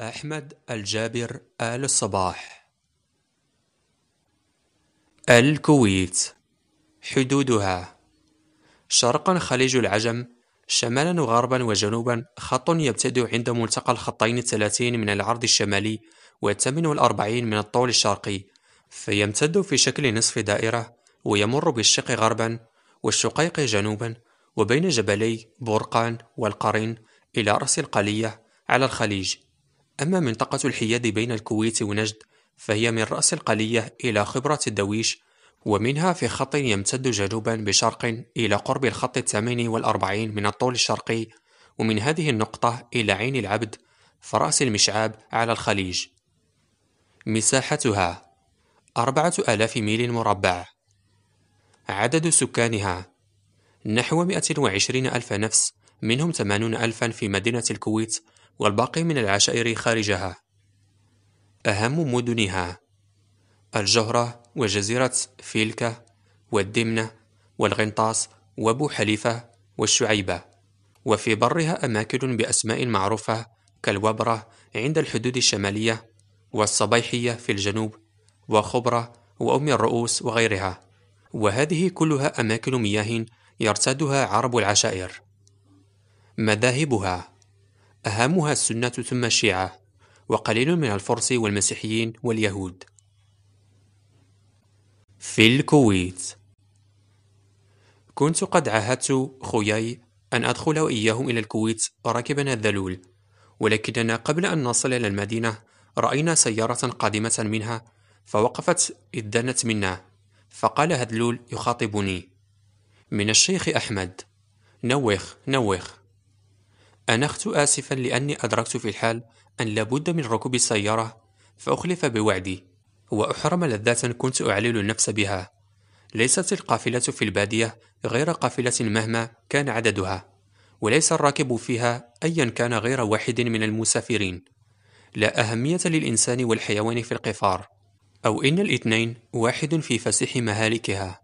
أحمد الجابر آل الصباح. الكويت. حدودها: شرقا خليج العجم، شمالا وغربا وجنوبا خط يبتدئ عند ملتقى الخطين 30 من العرض الشمالي و48 من الطول الشرقي، فيمتد في شكل نصف دائرة ويمر بالشق غربا والشقيق جنوبا وبين جبلي بورقان والقرين إلى رأس القلية على الخليج. أما منطقة الحياد بين الكويت ونجد فهي من رأس القلية إلى خبرة الدويش، ومنها في خط يمتد جنوبا بشرق إلى قرب الخط 48 من الطول الشرقي، ومن هذه النقطة إلى عين العبد فرأس المشعاب على الخليج. مساحتها 4000 ميل مربع. عدد سكانها نحو 120 ألف نفس، منهم 80 ألفا في مدينة الكويت والباقي من العشائر خارجها. أهم مدنها الجهرة وجزيرة فيلكة والدمنة والغنطاس وبو حليفة والشعيبة، وفي برها أماكن بأسماء معروفة كالوبرة عند الحدود الشمالية والصبيحية في الجنوب وخبرة وأم الرؤوس وغيرها، وهذه كلها أماكن مياه يرتادها عرب العشائر. مذاهبها أهمها السنة ثم الشيعة، وقليل من الفرس والمسيحيين واليهود. في الكويت. كنت قد عاهدت خوياي أن أدخل وإياهم إلى الكويت راكبا الذلول، ولكننا قبل أن نصل إلى المدينة رأينا سيارة قادمة منها فوقفت إذ دنت منا، فقال هذلول يخاطبني: من الشيخ أحمد، نوخ نوخ. أنخت آسفا لأني أدركت في الحال أن لابد من ركوب السيارة، فأخلف بوعدي وأحرم لذات كنت أعلل النفس بها. ليست القافلة في البادية غير قافلة مهما كان عددها، وليس الراكب فيها أيا كان غير واحد من المسافرين. لا أهمية للإنسان والحيوان في القفار، أو إن الاثنين واحد في فسيح مهالكها.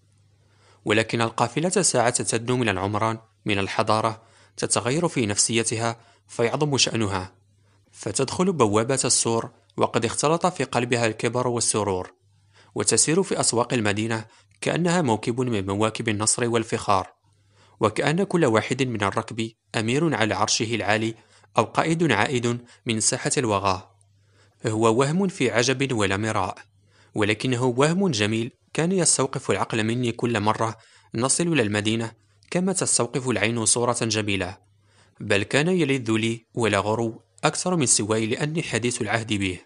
ولكن القافلة ساعة تدنو من العمران من الحضارة تتغير في نفسيتها فيعظم شأنها، فتدخل بوابة السور وقد اختلط في قلبها الكبر والسرور، وتسير في أسواق المدينة كأنها موكب من مواكب النصر والفخار، وكأن كل واحد من الركب أمير على عرشه العالي أو قائد عائد من ساحة الوغى. هو وهم في عجب ولا مراء، ولكنه وهم جميل كان يستوقف العقل مني كل مرة نصل إلى المدينة، كما تستوقف العين صورة جميلة، بل كان يلذ لي ولا غرو أكثر من سواي لأني حديث العهد به.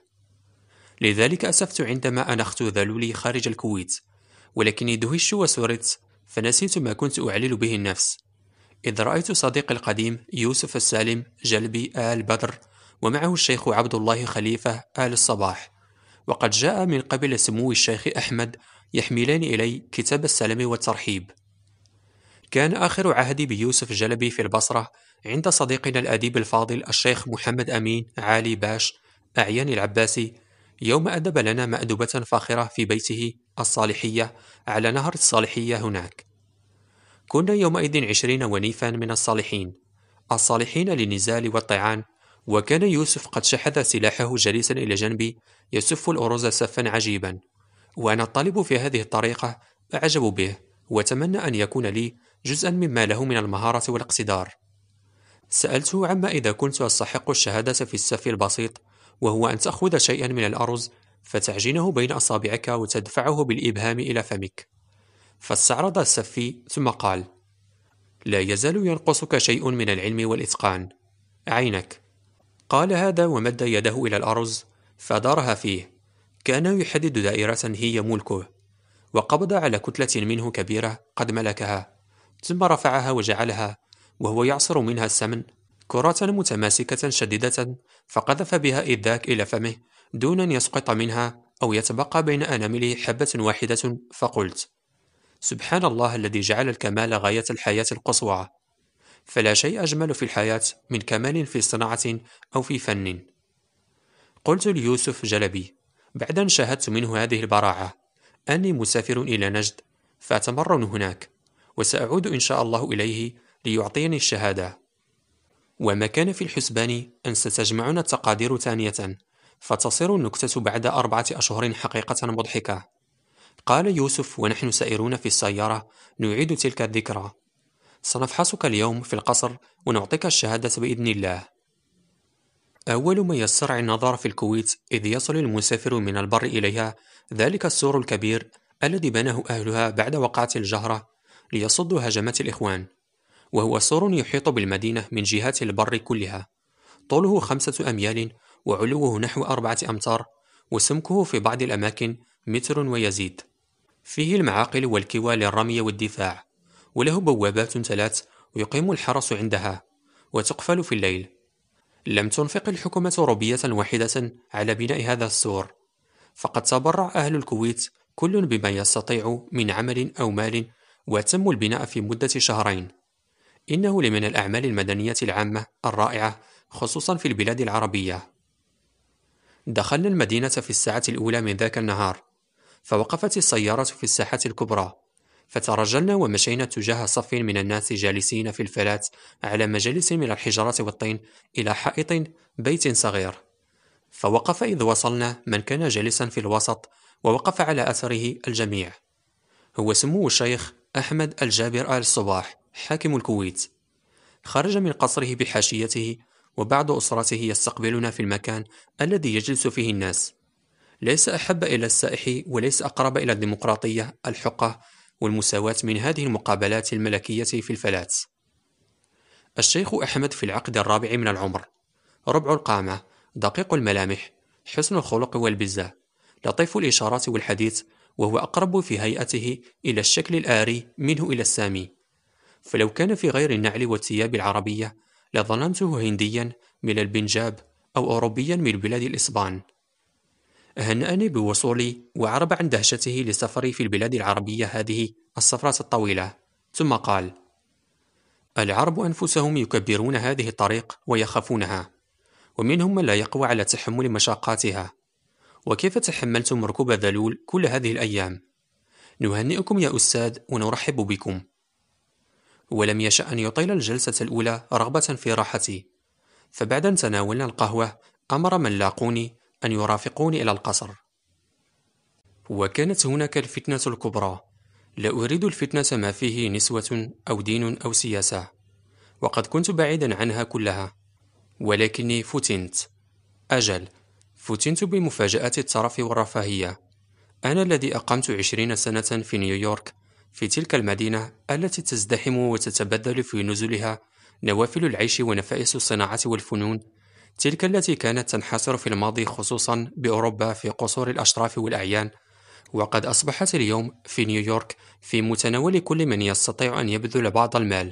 لذلك أسفت عندما أنخت ذلولي خارج الكويت، ولكني دهشت وسررت فنسيت ما كنت أعلل به النفس، إذ رأيت صديقي القديم يوسف السالم جلبي آل بدر ومعه الشيخ عبد الله خليفة آل الصباح، وقد جاء من قبل سمو الشيخ أحمد يحملان إلي كتاب السلام والترحيب. كان آخر عهدي بيوسف جلبي في البصرة عند صديقنا الأديب الفاضل الشيخ محمد أمين عالي باش أعيان العباسي، يوم أدب لنا مأدبة فاخرة في بيته الصالحية على نهر الصالحية هناك. كنا يومئذ 20 ونيفا من الصالحين الصالحين للنزال والطعان، وكان يوسف قد شحذ سلاحه جليسا إلى جنبي يسف الأرز سفا عجيبا، وأنا الطالب في هذه الطريقة أعجب به وأتمنى أن يكون لي جزءا مما له من المهارة والاقتدار. سألته عما إذا كنت أستحق الشهادة في السف البسيط، وهو أن تأخذ شيئا من الأرز فتعجنه بين أصابعك وتدفعه بالإبهام إلى فمك. فاستعرض السفي ثم قال: لا يزال ينقصك شيء من العلم والإتقان. عينك. قال هذا ومد يده إلى الأرز فدارها فيه، كان يحدد دائرة هي ملكه، وقبض على كتلة منه كبيرة قد ملكها، ثم رفعها وجعلها وهو يعصر منها السمن كرة متماسكة شديدة، فقذف بها إذ ذاك إلى فمه دون أن يسقط منها أو يتبقى بين أنامله حبة واحدة، فقلت: سبحان الله الذي جعل الكمال غاية الحياة القصوى، فلا شيء أجمل في الحياة من كمال في صناعة أو في فن. قلت ليوسف جلبي بعد أن شاهدت منه هذه البراعة أني مسافر إلى نجد فأتمرن هناك، وسأعود إن شاء الله إليه ليعطيني الشهادة. وما كان في الحسبان أن ستجمعنا التقادير ثانية، فتصير النكتة بعد 4 أشهر حقيقة مضحكة. قال يوسف ونحن سائرون في السيارة نعيد تلك الذكرى: سنفحصك اليوم في القصر ونعطيك الشهادة بإذن الله. أول ما يسترعي النظر في الكويت إذ يصل المسافر من البر إليها ذلك السور الكبير الذي بناه أهلها بعد وقعة الجهرة ليصدوا هجمات الإخوان، وهو سور يحيط بالمدينة من جهات البر كلها، طوله 5 أميال وعلوه نحو 4 أمتار، وسمكه في بعض الأماكن 1 متر ويزيد. فيه المعاقل والكوى للرمي والدفاع، وله بوابات 3 ويقيم الحرس عندها، وتقفل في الليل. لم تنفق الحكومة روبية واحدة على بناء هذا السور، فقد تبرع أهل الكويت كل بما يستطيع من عمل أو مال، وتم البناء في مدة 2 شهرين. إنه لمن الأعمال المدنية العامة الرائعة خصوصا في البلاد العربية. دخلنا المدينة في الساعة الأولى من ذاك النهار، فوقفت السيارة في الساحة الكبرى، فترجلنا ومشينا تجاه صف من الناس جالسين في الفلات على مجالس من الحجارة والطين إلى حائط بيت صغير. فوقف إذ وصلنا من كان جالسا في الوسط، ووقف على أثره الجميع. هو سمو الشيخ أحمد الجابر آل صباح حاكم الكويت. خرج من قصره بحاشيته، وبعض أسرته يستقبلنا في المكان الذي يجلس فيه الناس. ليس أحب إلى السائح وليس أقرب إلى الديمقراطية الحقة والمساواة من هذه المقابلات الملكية في الفلات. الشيخ أحمد في العقد الرابع من العمر، ربع القامة، دقيق الملامح، حسن الخلق والبزة، لطيف الإشارات والحديث، وهو أقرب في هيئته إلى الشكل الآري منه إلى السامي. فلو كان في غير النعل والثياب العربية لظننته هنديا من البنجاب أو أوروبيا من بلاد الإسبان. هنأني بوصولي وعرب عن دهشته لسفري في البلاد العربية هذه السفرة الطويلة، ثم قال: العرب أنفسهم يكبرون هذه الطريق ويخافونها، ومنهم من لا يقوى على تحمل مشاقاتها. وكيف تحملتم ركوب ذلول كل هذه الأيام؟ نهنئكم يا أستاذ ونرحب بكم. ولم يشأ أن يطيل الجلسة الأولى رغبة في راحتي، فبعد أن تناولنا القهوة أمر من لاقوني أن يرافقوني إلى القصر. وكانت هناك الفتنة الكبرى. لا أريد الفتنة ما فيه نسوة أو دين أو سياسة، وقد كنت بعيدا عنها كلها، ولكني فتنت. أجل، فتنت بمفاجآت الترف والرفاهية. أنا الذي أقمت 20 سنة في نيويورك، في تلك المدينة التي تزدحم وتتبدل في نزلها نوافل العيش ونفائس الصناعة والفنون، تلك التي كانت تنحصر في الماضي خصوصا بأوروبا في قصور الأشراف والأعيان، وقد أصبحت اليوم في نيويورك في متناول كل من يستطيع أن يبذل بعض المال.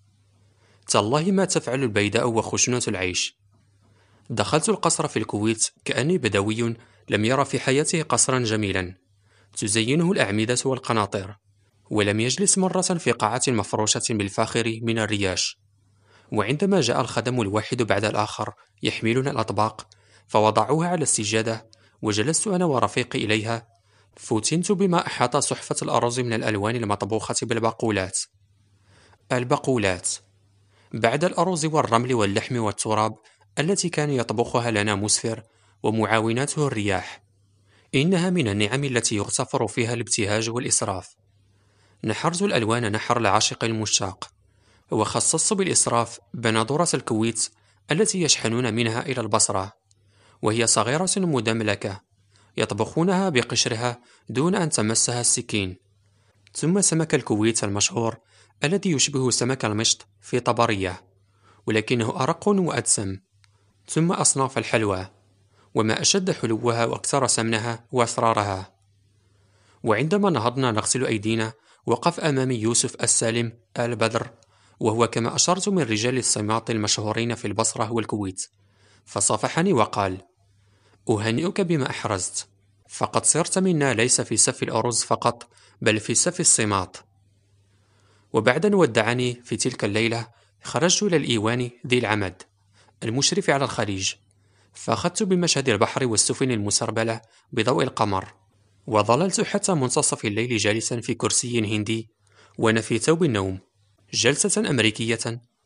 تالله ما تفعل البيداء وخشونة العيش. دخلت القصر في الكويت كأني بدوي لم يرى في حياته قصرا جميلا تزينه الأعمدة والقناطر، ولم يجلس مرة في قاعة مفروشة بالفاخر من الرياش. وعندما جاء الخدم الواحد بعد الآخر يحملون الأطباق فوضعوها على السجادة، وجلست أنا ورفيقي إليها، فتنت بما أحاط صحفة الأرز من الألوان المطبوخة بالبقولات. البقولات بعد الأرز والرمل واللحم والتراب التي كان يطبخها لنا مسفر ومعاوناته الرياح، إنها من النعم التي يغتفر فيها الابتهاج والإسراف. نحرز الألوان نحر العاشق المشتاق، وخصصت بالإسراف بندورة الكويت التي يشحنون منها إلى البصرة، وهي صغيرة مدملكة يطبخونها بقشرها دون أن تمسها السكين. ثم سمك الكويت المشهور الذي يشبه سمك المشط في طبرية، ولكنه أرق وأدسم. ثم أصناف الحلوى، وما أشد حلوها وأكثر سمنها وأسرارها. وعندما نهضنا نغسل أيدينا وقف أمامي يوسف السالم آل بدر، وهو كما أشرت من رجال الصماط المشهورين في البصرة والكويت، فصافحني وقال: أهنئك بما أحرزت، فقد صرت منا ليس في سف الأرز فقط بل في سف الصماط. وبعد أن ودعني في تلك الليلة خرجت إلى الإيوان ذي العمد المشرف على الخليج، فأخذت بمشهد البحر والسفن المسربلة بضوء القمر، وظللت حتى منتصف الليل جالسا في كرسي هندي وأنا في ثوب النوم، جلسة أمريكية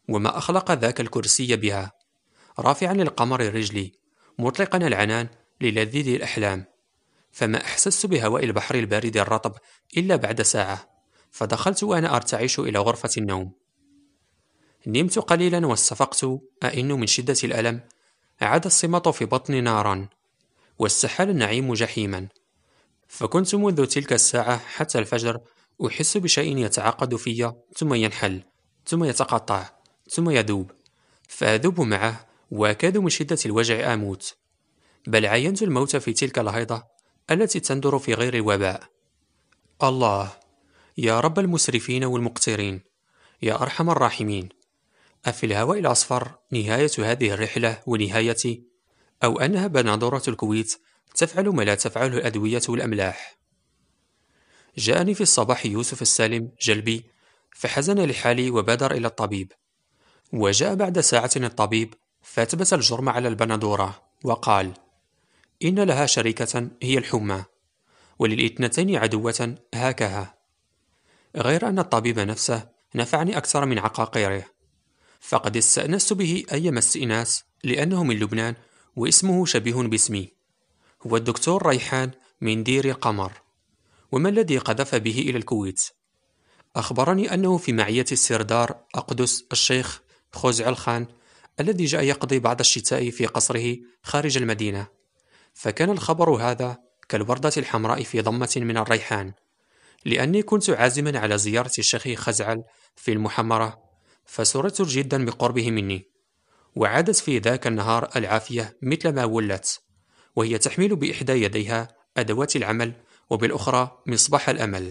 وما أخلق ذاك الكرسي بها، رافعا للقمر رجلي، مطلقا العنان للذيذ الأحلام. فما أحسست بهواء البحر البارد الرطب إلا بعد ساعة، فدخلت وأنا أرتعش إلى غرفة النوم. نمت قليلا واستفقت أئن من شدة الألم. عاد الصمت في بطني نارا، واستحال النعيم جحيما. فكنت منذ تلك الساعة حتى الفجر أحس بشيء يتعقد في، ثم ينحل، ثم يتقطع، ثم يذوب، فأذوب معه، وأكاد من شدة الوجع أموت. بل عاينت الموت في تلك الهيضة التي تندر في غير الوباء. الله، يا رب المسرفين والمقترين، يا أرحم الراحمين، أفي الهواء الأصفر نهاية هذه الرحلة ونهايتي، أو أنها بندورة الكويت تفعل ما لا تفعله الأدوية والأملاح؟ جاءني في الصباح يوسف السالم جلبي، فحزن لحالي وبادر إلى الطبيب. وجاء بعد ساعة الطبيب، فأثبت الجرم على البندورة وقال: إن لها شريكة هي الحمى، وللإثنتين عدوة هاكها. غير أن الطبيب نفسه نفعني أكثر من عقاقيره، فقد استأنست به أيما استئناس لأنه من لبنان واسمه شبيه باسمي. هو الدكتور ريحان من دير القمر. وما الذي قذف به إلى الكويت؟ أخبرني أنه في معية السردار أقدس الشيخ خوزعل خان، الذي جاء يقضي بعض الشتاء في قصره خارج المدينة. فكان الخبر هذا كالوردة الحمراء في ضمة من الريحان، لأني كنت عازما على زيارة الشيخ خزعل في المحمرة، فسررت جدا بقربه مني. وعادت في ذاك النهار العافية مثل ما ولت، وهي تحمل بإحدى يديها أدوات العمل، وبالأخرى مصباح الأمل.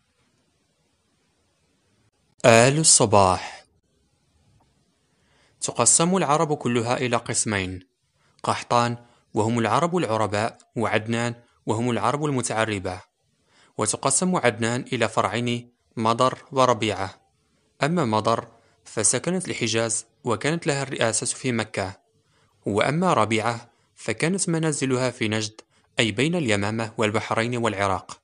آل الصباح. تقسم العرب كلها إلى قسمين: قحطان وهم العرب العرباء، وعدنان وهم العرب المتعربة. وتقسم عدنان إلى فرعين: مضر وربيعة. أما مضر فسكنت الحجاز وكانت لها الرئاسة في مكة، وأما ربيعة فكانت منازلها في نجد، أي بين اليمامة والبحرين والعراق.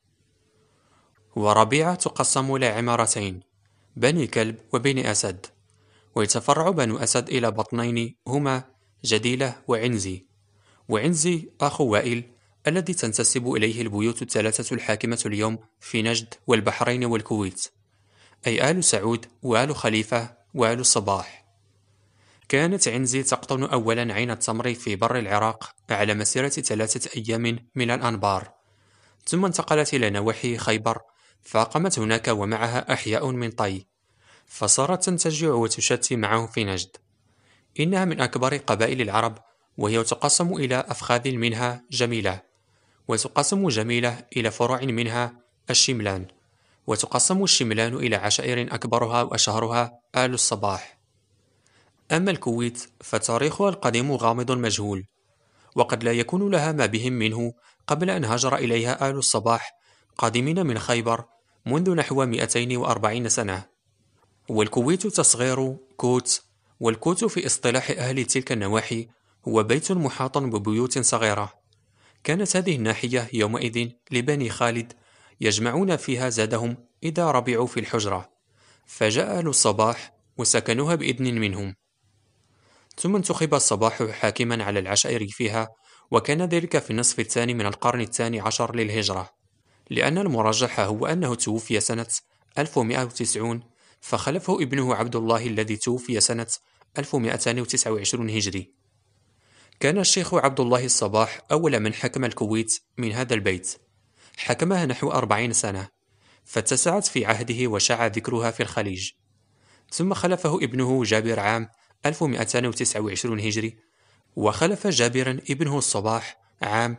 وربيعة تقسم إلى عمارتين: بني كلب وبني أسد. ويتفرع بنو أسد إلى بطنين هما جديلة وعنزي. وعنزي أخو وائل الذي تنتسب إليه البيوت الثلاثة الحاكمة اليوم في نجد والبحرين والكويت، أي آل سعود وآل خليفة وآل الصباح. كانت عنزي تقطن أولا عين التمر في بر العراق على مسيرة 3 أيام من الأنبار، ثم انتقلت إلى نواحي خيبر، فأقامت هناك ومعها أحياء من طي، فصارت تنتجع وتشتي معه في نجد. إنها من أكبر قبائل العرب، وهي تقسم إلى أفخاذ منها جميلة، وتقسم جميلة إلى فروع منها الشملان، وتقسم الشملان إلى عشائر أكبرها وأشهرها آل الصباح. أما الكويت فتاريخها القديم غامض مجهول، وقد لا يكون لها ما بهم منه قبل أن هاجر إليها آل الصباح قادمين من خيبر منذ نحو 240 سنة. والكويت تصغير كوت، والكوت في اصطلاح أهل تلك النواحي هو بيت محاط ببيوت صغيرة. كانت هذه الناحية يومئذ لبني خالد يجمعون فيها زادهم إذا ربعوا في الحجرة، فجاء أهل الصباح وسكنوها بإذن منهم. ثم انتخب الصباح حاكما على العشائر فيها، وكان ذلك في النصف الثاني من القرن الثاني عشر للهجرة، لأن المرجح هو أنه توفي سنة 1190، فخلفه ابنه عبد الله الذي توفي سنة 1229 هجري. كان الشيخ عبد الله الصباح أول من حكم الكويت من هذا البيت، حكمها نحو 40 سنة، فاتسعت في عهده وشاع ذكرها في الخليج. ثم خلفه ابنه جابر عام 1229 هجري، وخلف جابرا ابنه الصباح عام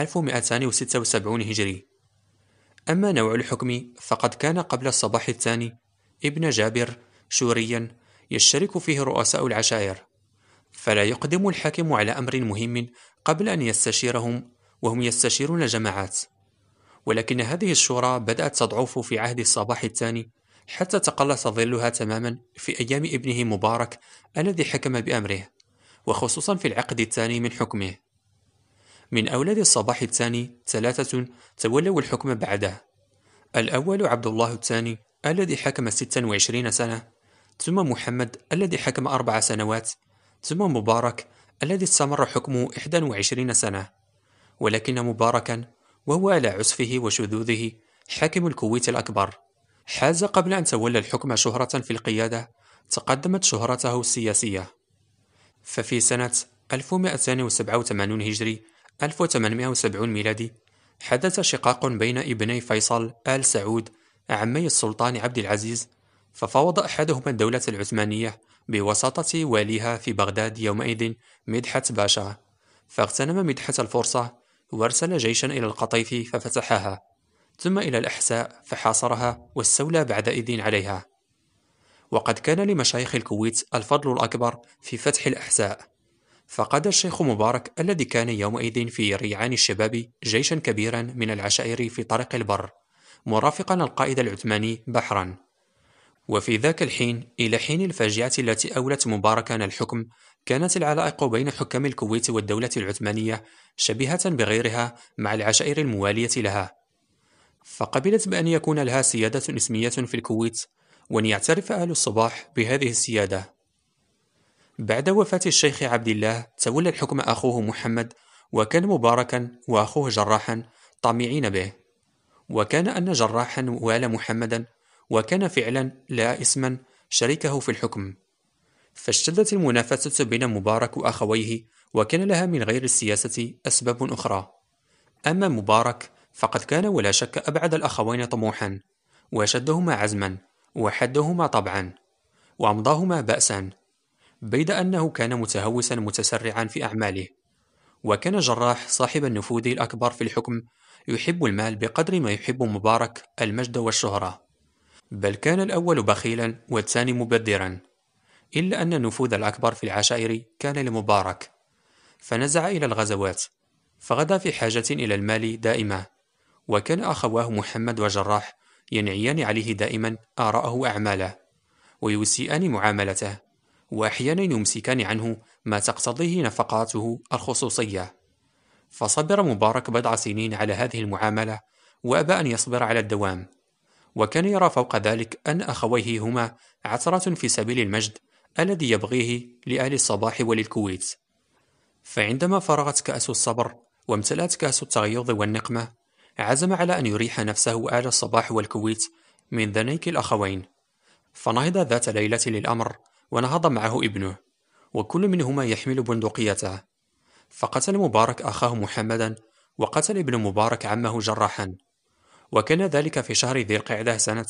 1276 هجري. أما نوع الحكم فقد كان قبل الصباح الثاني ابن جابر شوريا يشترك فيه رؤساء العشائر، فلا يقدم الحاكم على أمر مهم قبل أن يستشيرهم، وهم يستشيرون الجماعات. ولكن هذه الشورى بدأت تضعف في عهد الصباح الثاني، حتى تقلص ظلها تماما في أيام ابنه مبارك الذي حكم بأمره، وخصوصا في العقد الثاني من حكمه. من أولاد الصباح الثاني 3 تولوا الحكم بعده: الأول عبد الله الثاني الذي حكم 26 سنة، ثم محمد الذي حكم 4 سنوات، ثم مبارك الذي استمر حكمه 21 سنة. ولكن مباركا وهو على عسفه وشذوذه حاكم الكويت الأكبر، حاز قبل أن تولى الحكم شهرة في القيادة تقدمت شهرته السياسية. ففي سنة 1287 هجري 1870 ميلادي حدث شقاق بين ابني فيصل آل سعود عمي السلطان عبد العزيز، ففاوض أحدهما الدولة العثمانية بوساطة واليها في بغداد يومئذ مدحت باشا، فاغتنم مدحت الفرصة وارسل جيشا إلى القطيف ففتحها، ثم إلى الأحساء فحاصرها واستولى بعدئذ عليها. وقد كان لمشايخ الكويت الفضل الأكبر في فتح الأحساء، فقاد الشيخ مبارك الذي كان يومئذ في ريعان الشباب جيشا كبيرا من العشائر في طريق البر مرافقا القائد العثماني بحرا. وفي ذاك الحين إلى حين الفاجعة التي أولت مباركا الحكم كانت العلائق بين حكام الكويت والدولة العثمانية شبيهة بغيرها مع العشائر الموالية لها، فقبلت بأن يكون لها سيادة اسمية في الكويت وأن يعترف أهل الصباح بهذه السيادة. بعد وفاة الشيخ عبد الله تولى الحكم أخوه محمد، وكان مباركا وأخوه جراحا طامعين به، وكان أن جراحا والى محمدا وكان فعلا لا اسما شريكه في الحكم، فاشتدت المنافسة بين مبارك وأخويه، وكان لها من غير السياسة أسباب أخرى. أما مبارك فقد كان ولا شك أبعد الأخوين طموحا، وأشدهما عزما، وحدهما طبعا، وأمضاهما بأسا، بيد أنه كان متهوسا متسرعا في أعماله. وكان جراح صاحب النفوذ الأكبر في الحكم يحب المال بقدر ما يحب مبارك المجد والشهرة، بل كان الأول بخيلا والثاني مبذرا، إلا أن النفوذ الأكبر في العشائر كان لمبارك، فنزع إلى الغزوات، فغدا في حاجة إلى المال دائما. وكان أخواه محمد وجراح ينعيان عليه دائما آراءه وأعماله، ويسيئان معاملته، وأحيانا يمسكان عنه ما تقتضيه نفقاته الخصوصية. فصبر مبارك بضع سنين على هذه المعاملة، وأبى أن يصبر على الدوام، وكان يرى فوق ذلك أن أخويه هما عثرة في سبيل المجد الذي يبغيه لأهل الصباح وللكويت. فعندما فرغت كأس الصبر وامتلأت كأس التغيظ والنقمة، عزم على أن يريح نفسه وأهل الصباح والكويت من ذنيك الأخوين، فنهض ذات ليلة للأمر، ونهض معه ابنه، وكل منهما يحمل بندقيته، فقتل مبارك أخاه محمدا، وقتل ابن مبارك عمه جراحا، وكان ذلك في شهر ذي القعدة سنة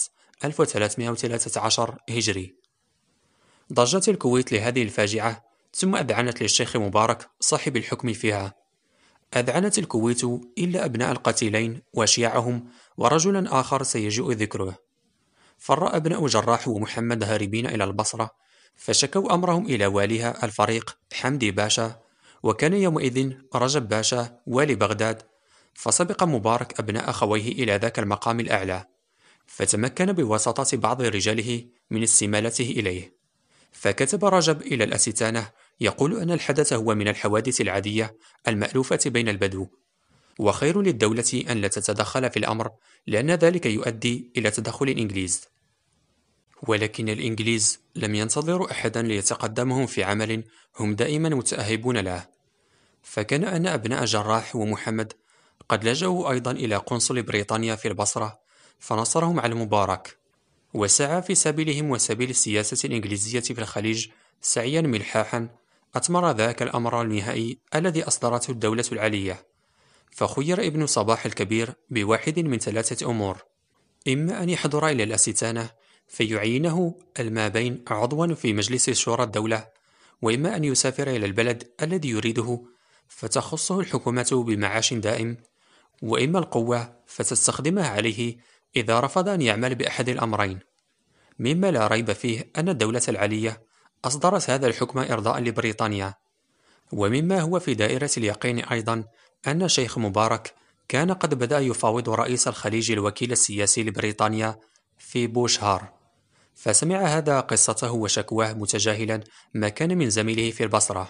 1313 هجري. ضجت الكويت لهذه الفاجعة، ثم أذعنت للشيخ مبارك صاحب الحكم فيها. أذعنت الكويت إلا أبناء القتيلين وشيعهم ورجلا آخر سيجيء ذكره. فر أبناء جراح ومحمد هاربين إلى البصرة، فشكوا أمرهم إلى واليها الفريق حمدي باشا، وكان يومئذ رجب باشا والي بغداد، فسبق مبارك أبناء أخويه إلى ذاك المقام الأعلى، فتمكن بواسطة بعض رجاله من استمالته إليه. فكتب رجب إلى الأستانة يقول أن الحدث هو من الحوادث العادية المألوفة بين البدو، وخير للدولة أن لا تتدخل في الأمر، لأن ذلك يؤدي إلى تدخل الإنجليز. ولكن الإنجليز لم ينتظروا أحدا ليتقدمهم في عمل هم دائما متأهبون له، فكان أن أبناء جراح ومحمد قد لجأوا أيضا إلى قنصل بريطانيا في البصرة، فنصرهم على المبارك، وسعى في سبيلهم وسبيل السياسة الإنجليزية في الخليج سعيا ملحاحا، أثمر ذاك الأمر النهائي الذي أصدرته الدولة العلية. فخير ابن صباح الكبير بواحد من 3 أمور: إما أن يحضر إلى الأستانة فيعينه المابين عضوا في مجلس شورى الدولة، وإما أن يسافر إلى البلد الذي يريده فتخصه الحكومة بمعاش دائم، وإما القوة فتستخدمها عليه إذا رفض أن يعمل بأحد الأمرين. مما لا ريب فيه أن الدولة العلية أصدرت هذا الحكم إرضاء لبريطانيا. ومما هو في دائرة اليقين أيضا أن شيخ مبارك كان قد بدأ يفاوض رئيس الخليج الوكيل السياسي لبريطانيا في بوشهار، فسمع هذا قصته وشكواه متجاهلا ما كان من زميله في البصرة.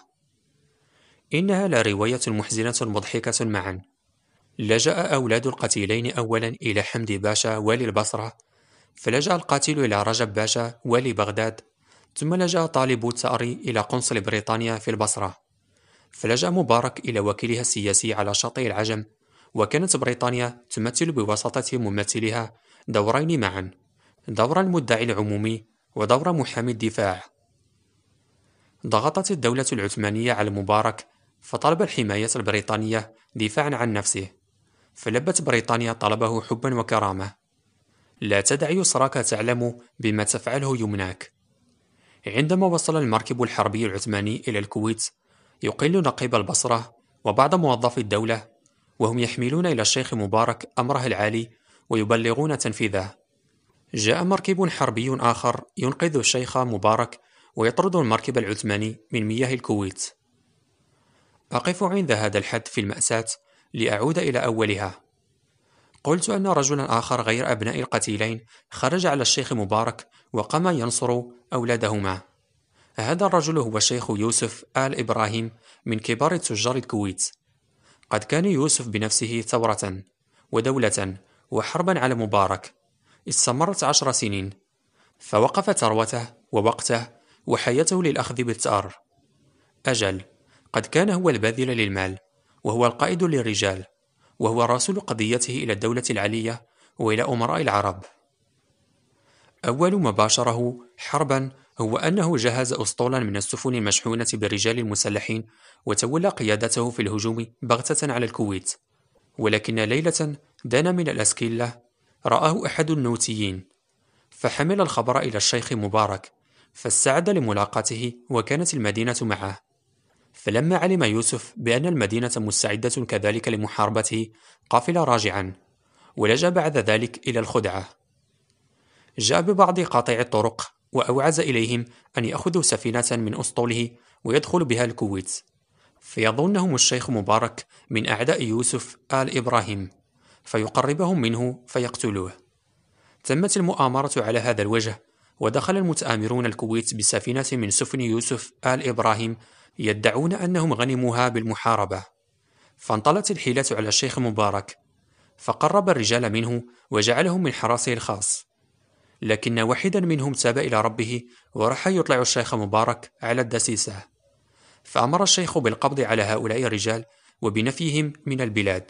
إنها لرواية محزنة مضحكة معا. لجأ أولاد القتيلين أولا إلى حمدي باشا والي البصرة، فلجأ القاتل إلى رجب باشا والي بغداد، ثم لجأ طالبو الثأر إلى قنصل بريطانيا في البصرة، فلجأ مبارك إلى وكيلها السياسي على شاطئ العجم، وكانت بريطانيا تمثل بواسطة ممثلها دورين معا: دور المدعي العمومي ودور محامي الدفاع. ضغطت الدولة العثمانية على مبارك فطلب الحماية البريطانية دفاعا عن نفسه، فلبت بريطانيا طلبه حبا وكرامة: لا تدع يسراك تعلم بما تفعله يمناك. عندما وصل المركب الحربي العثماني إلى الكويت يقل نقيب البصرة وبعض موظفي الدولة، وهم يحملون إلى الشيخ مبارك أمره العالي ويبلغون تنفيذه. جاء مركب حربي آخر ينقذ الشيخ مبارك ويطرد المركب العثماني من مياه الكويت. أقف عند هذا الحد في المأساة لأعود إلى أولها. قلت أن رجلا آخر غير أبناء القتيلين خرج على الشيخ مبارك وقام ينصر أولادهما. هذا الرجل هو الشيخ يوسف آل إبراهيم من كبار تجار الكويت. قد كان يوسف بنفسه ثورة ودولة وحربا على مبارك استمرت 10 سنين، فوقف ثروته ووقته وحياته للأخذ بالثأر. أجل، قد كان هو الباذل للمال، وهو القائد للرجال، وهو راسل قضيته إلى الدولة العلية وإلى أمراء العرب. أول ما باشره حربا هو أنه جهز أسطولا من السفن المشحونة بالرجال المسلحين وتولى قيادته في الهجوم بغتة على الكويت. ولكن ليلة دان من الأسكيلة رآه أحد النوتيين، فحمل الخبر إلى الشيخ مبارك، فاستعد لملاقاته وكانت المدينة معه. فلما علم يوسف بأن المدينة مستعدة كذلك لمحاربته قافل راجعا، ولجأ بعد ذلك إلى الخدعة. جاء ببعض قاطع الطرق وأوعز إليهم أن يأخذوا سفينة من أسطوله ويدخل بها الكويت، فيظنهم الشيخ مبارك من أعداء يوسف آل إبراهيم، فيقربهم منه فيقتلوه. تمت المؤامرة على هذا الوجه، ودخل المتآمرون الكويت بسفينة من سفن يوسف آل إبراهيم يدعون أنهم غنموها بالمحاربة. فانطلت الحيلة على الشيخ مبارك، فقرب الرجال منه وجعلهم من حراسه الخاص، لكن واحدا منهم تاب إلى ربه وراح يطلع الشيخ مبارك على الدسيسة، فأمر الشيخ بالقبض على هؤلاء الرجال وبنفيهم من البلاد.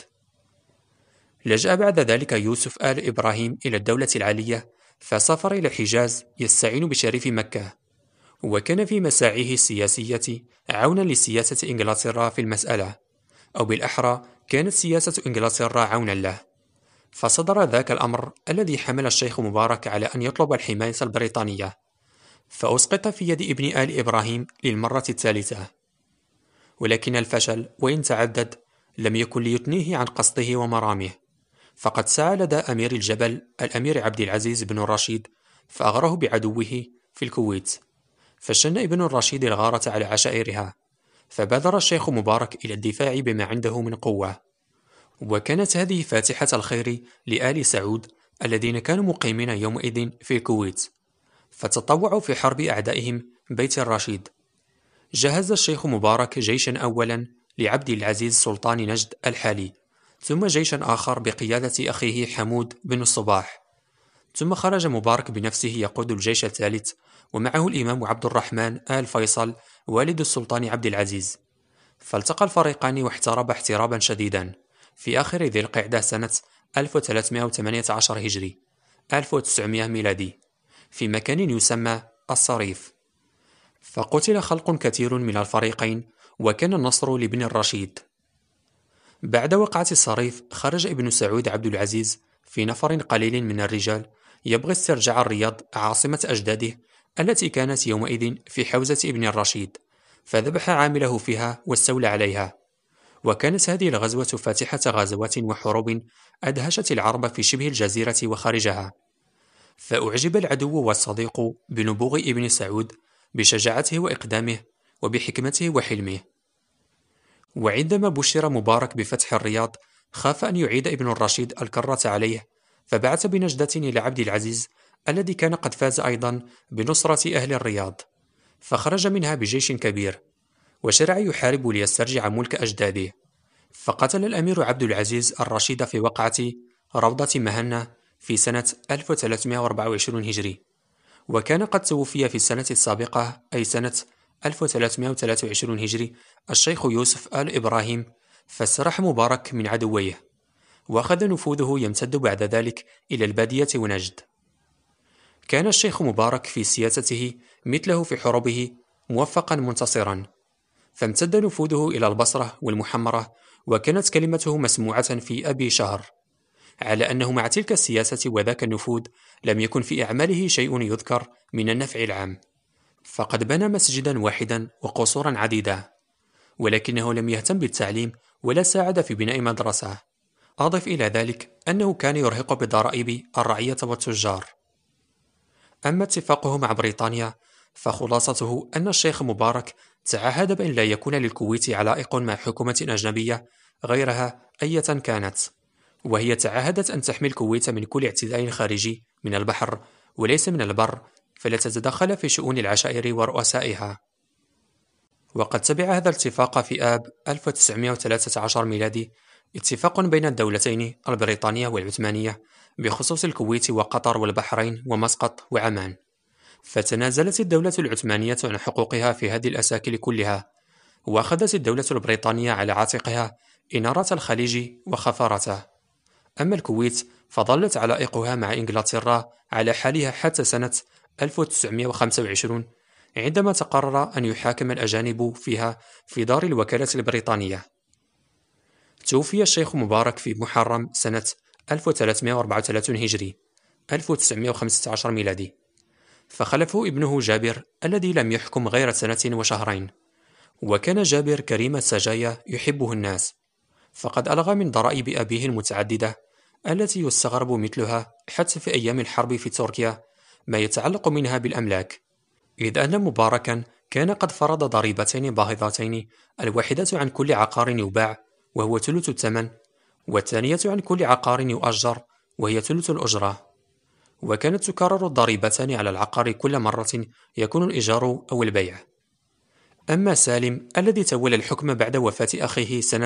لجأ بعد ذلك يوسف آل إبراهيم إلى الدولة العلية، فسافر إلى الحجاز يستعين بشريف مكة، وكان في مساعيه السياسية عونا لسياسة إنجلترا في المسألة، أو بالأحرى كانت سياسة إنجلترا عونا له. فصدر ذاك الأمر الذي حمل الشيخ مبارك على أن يطلب الحماية البريطانية، فأسقط في يد ابن آل إبراهيم للمرة الثالثة. ولكن الفشل وإن تعدد لم يكن ليثنيه عن قصده ومرامه، فقد سعى لدى أمير الجبل الأمير عبد العزيز بن الرشيد فأغره بعدوه في الكويت، فشن ابن الرشيد الغارة على عشائرها، فبادر الشيخ مبارك إلى الدفاع بما عنده من قوة. وكانت هذه فاتحة الخير لآل سعود الذين كانوا مقيمين يومئذ في الكويت، فتطوعوا في حرب أعدائهم بيت الرشيد. جهز الشيخ مبارك جيشا أولا لعبد العزيز سلطان نجد الحالي، ثم جيشا آخر بقيادة أخيه حمود بن الصباح، ثم خرج مبارك بنفسه يقود الجيش الثالث، ومعه الإمام عبد الرحمن آل فيصل والد السلطان عبد العزيز. فالتقى الفريقان واحتربا احترابا شديدا في آخر ذي القعدة سنة 1318 هجري 1900 ميلادي في مكان يسمى الصريف، فقتل خلق كثير من الفريقين، وكان النصر لابن الرشيد. بعد وقعة الصريف خرج ابن سعود عبد العزيز في نفر قليل من الرجال يبغي استرجاع الرياض عاصمة أجداده التي كانت يومئذ في حوزة ابن الرشيد، فذبح عامله فيها واستولى عليها. وكانت هذه الغزوة فاتحة غزوات وحروب أدهشت العرب في شبه الجزيرة وخارجها، فأعجب العدو والصديق بنبوغ ابن سعود، بشجاعته وإقدامه وبحكمته وحلمه. وعندما بشر مبارك بفتح الرياض خاف أن يعيد ابن الرشيد الكرة عليه، فبعث بنجدة إلى عبد العزيز الذي كان قد فاز أيضا بنصرة أهل الرياض، فخرج منها بجيش كبير وشرع يحارب ليسترجع ملك أجداده. فقتل الأمير عبد العزيز الرشيد في وقعة روضة مهنة في سنة 1324 هجري، وكان قد توفي في السنة السابقة أي سنة 1323 هجري الشيخ يوسف آل إبراهيم، فاستراح مبارك من عدويه، وأخذ نفوذه يمتد بعد ذلك إلى البادية ونجد. كان الشيخ مبارك في سياسته مثله في حروبه موفقا منتصرا، فامتد نفوذه إلى البصرة والمحمرة، وكانت كلمته مسموعة في أبي شهر، على أنه مع تلك السياسة وذاك النفوذ لم يكن في أعماله شيء يذكر من النفع العام، فقد بنى مسجدا واحدا وقصورا عديدة، ولكنه لم يهتم بالتعليم ولا ساعد في بناء مدرسة. أضف إلى ذلك أنه كان يرهق بضرائب الرعية والتجار. أما اتفاقه مع بريطانيا فخلاصته أن الشيخ مبارك تعهد بأن لا يكون للكويت علاقة مع حكومة أجنبية غيرها أية كانت، وهي تعهدت أن تحمي الكويت من كل اعتداء خارجي من البحر وليس من البر، فلا تتدخل في شؤون العشائر ورؤسائها. وقد تبع هذا الاتفاق في آب 1913 ميلادي اتفاق بين الدولتين البريطانية والعثمانية بخصوص الكويت وقطر والبحرين ومسقط وعمان، فتنازلت الدولة العثمانية عن حقوقها في هذه الأساكيل كلها، وأخذت الدولة البريطانية على عاتقها إنارة الخليج وخفارته. أما الكويت فظلت علائقها مع إنجلترا على حالها حتى سنة 1925 عندما تقرر أن يحاكم الأجانب فيها في دار الوكالة البريطانية. توفي الشيخ مبارك في محرم سنة 1334 هجري 1915 ميلادي، فخلفه ابنه جابر الذي لم يحكم غير سنة وشهرين. وكان جابر كريم السجايا يحبه الناس، فقد ألغى من ضرائب أبيه المتعددة التي يستغرب مثلها حتى في أيام الحرب في تركيا ما يتعلق منها بالأملاك، إذ أن مباركا كان قد فرض ضريبتين باهظتين، الواحدة عن كل عقار يباع وهو ثلث الثمن، والثانية عن كل عقار يؤجر وهي ثلث الأجرة، وكانت تكرر الضريبتان على العقار كل مرة يكون الإيجار أو البيع. أما سالم الذي تولى الحكم بعد وفاة أخيه سنة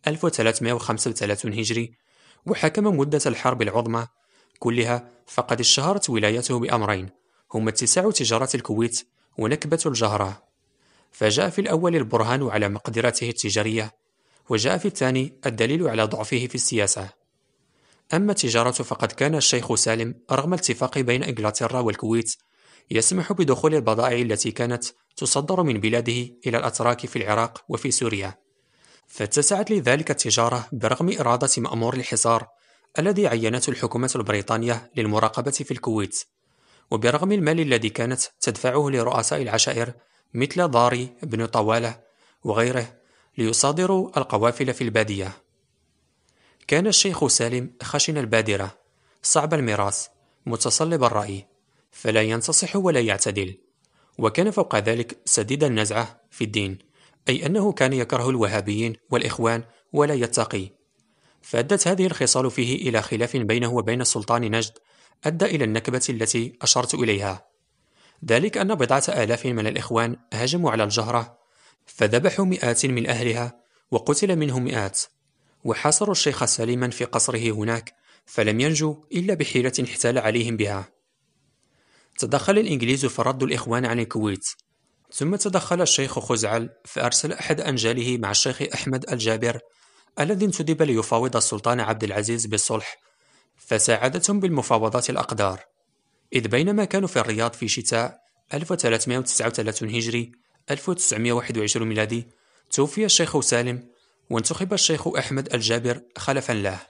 1335 هجري وحكم مدة الحرب العظمى كلها، فقد اشتهرت ولايته بأمرين هما اتساع تجارة الكويت ونكبة الجهرة، فجاء في الأول البرهان على مقدرته التجارية، وجاء في الثاني الدليل على ضعفه في السياسة. أما التجارة فقد كان الشيخ سالم رغم الاتفاق بين إنجلترا والكويت يسمح بدخول البضائع التي كانت تصدر من بلاده إلى الأتراك في العراق وفي سوريا، فاتسعت لذلك التجارة برغم إرادة مأمور الحصار الذي عينته الحكومة البريطانية للمراقبة في الكويت، وبرغم المال الذي كانت تدفعه لرؤساء العشائر مثل ضاري بن طوالة وغيره ليصادروا القوافل في البادية. كان الشيخ سالم خشن البادرة، صعب المراس، متصلب الرأي، فلا ينتصح ولا يعتدل، وكان فوق ذلك سديد النزعة في الدين، أي أنه كان يكره الوهابيين والإخوان ولا يتقي، فأدت هذه الخصال فيه إلى خلاف بينه وبين سلطان نجد أدى إلى النكبة التي أشرت إليها، ذلك أن بضعة آلاف من الإخوان هجموا على الجهرة فذبحوا مئات من أهلها وقتل منهم مئات، وحاصروا الشيخ سالما في قصره هناك، فلم ينجوا إلا بحيلة احتال عليهم بها. تدخل الإنجليز فردوا الإخوان عن الكويت، ثم تدخل الشيخ خزعل فأرسل أحد أنجاله مع الشيخ أحمد الجابر الذي انتدب ليفاوض السلطان عبد العزيز بالصلح، فساعدتهم بالمفاوضات الأقدار، إذ بينما كانوا في الرياض في شتاء 1339 هجري 1921 ميلادي توفي الشيخ سالم، وانتخب الشيخ أحمد الجابر خلفا له.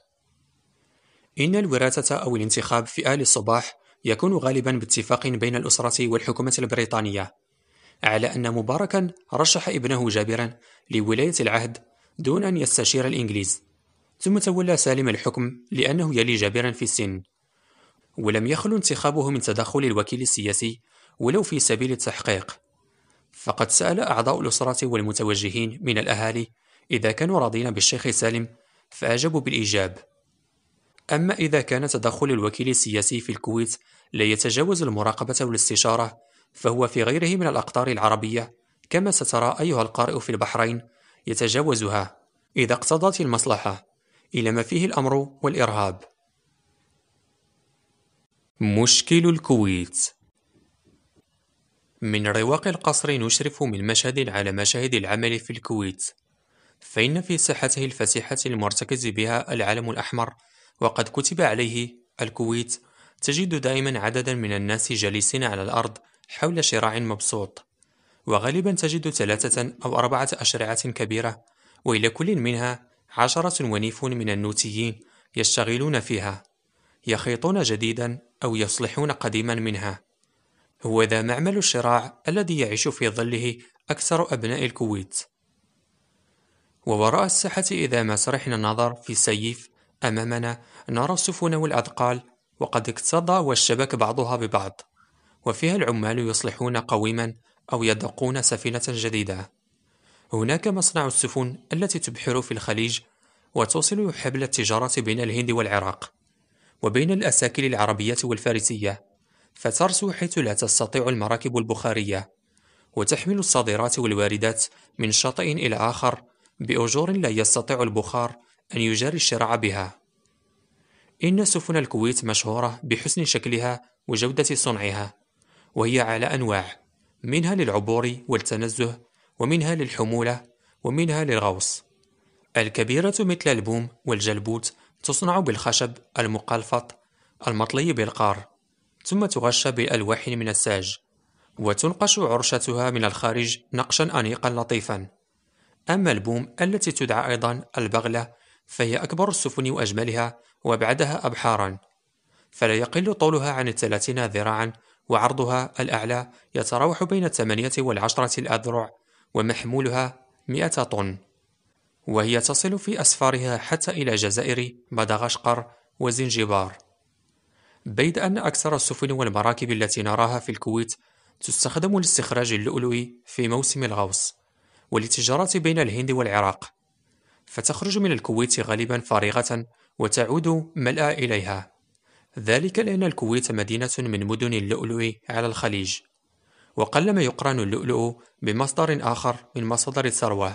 إن الوراثة أو الانتخاب في آل الصباح يكون غالبا باتفاق بين الأسرة والحكومة البريطانية، على أن مباركا رشح ابنه جابرا لولاية العهد دون أن يستشير الإنجليز، ثم تولى سالم الحكم لأنه يلي جابرا في السن، ولم يخلو انتخابه من تدخل الوكيل السياسي ولو في سبيل التحقيق، فقد سأل أعضاء الأسرة والمتوجهين من الأهالي إذا كانوا راضين بالشيخ سالم فأجابوا بالإيجاب. أما إذا كان تدخل الوكيل السياسي في الكويت لا يتجاوز المراقبة والاستشارة فهو في غيره من الأقطار العربية كما سترى أيها القارئ في البحرين يتجاوزها إذا اقتضت المصلحة، إلى ما فيه الأمر والإرهاب. مشكل الكويت. من رواق القصر نشرف من مشهد على مشاهد العمل في الكويت، فإن في ساحته الفسيحة المرتكز بها العلم الأحمر وقد كتب عليه الكويت، تجد دائما عددا من الناس جالسين على الأرض حول شراع مبسوط، وغالبا تجد 3 أو 4 أشرعة كبيرة، وإلى كل منها 10 ونيف من النوتيين يشتغلون فيها، يخيطون جديدا أو يصلحون قديما منها. هو ذا معمل الشراع الذي يعيش في ظله أكثر أبناء الكويت. ووراء الساحة إذا ما سرحنا النظر في السيف أمامنا نرى السفن والأثقال، وقد اكتظ والشبك بعضها ببعض، وفيها العمال يصلحون قويما أو يدقون سفينة جديدة. هناك مصنع السفن التي تبحر في الخليج وتوصل حبل التجارة بين الهند والعراق، وبين الأساكيل العربية والفارسية، فترسو حيث لا تستطيع المراكب البخارية، وتحمل الصادرات والواردات من شاطئ إلى آخر بأجور لا يستطيع البخار أن يجاري الشراع بها. إن سفن الكويت مشهورة بحسن شكلها وجودة صنعها، وهي على أنواع، منها للعبور والتنزه، ومنها للحمولة، ومنها للغوص. الكبيرة مثل البوم والجلبوت تصنع بالخشب المقلفط المطلي بالقار، ثم تغشى بألواح من الساج، وتنقش عرشتها من الخارج نقشا أنيقا لطيفا. أما البوم التي تدعى أيضا البغلة فهي أكبر السفن وأجملها وأبعدها أبحارا، فلا يقل طولها عن 30 ذراعا، وعرضها الأعلى يتراوح بين 8 و10 الأذرع، ومحمولها 100 طن، وهي تصل في أسفارها حتى إلى جزائر مدغشقر وزنجبار. بيد أن أكثر السفن والمراكب التي نراها في الكويت تستخدم لاستخراج اللؤلؤ في موسم الغوص وللتجارة بين الهند والعراق، فتخرج من الكويت غالبا فارغة وتعود ملأى إليها، ذلك لأن الكويت مدينة من مدن اللؤلؤ على الخليج، وقلما يقرن اللؤلؤ بمصدر آخر من مصادر الثروة.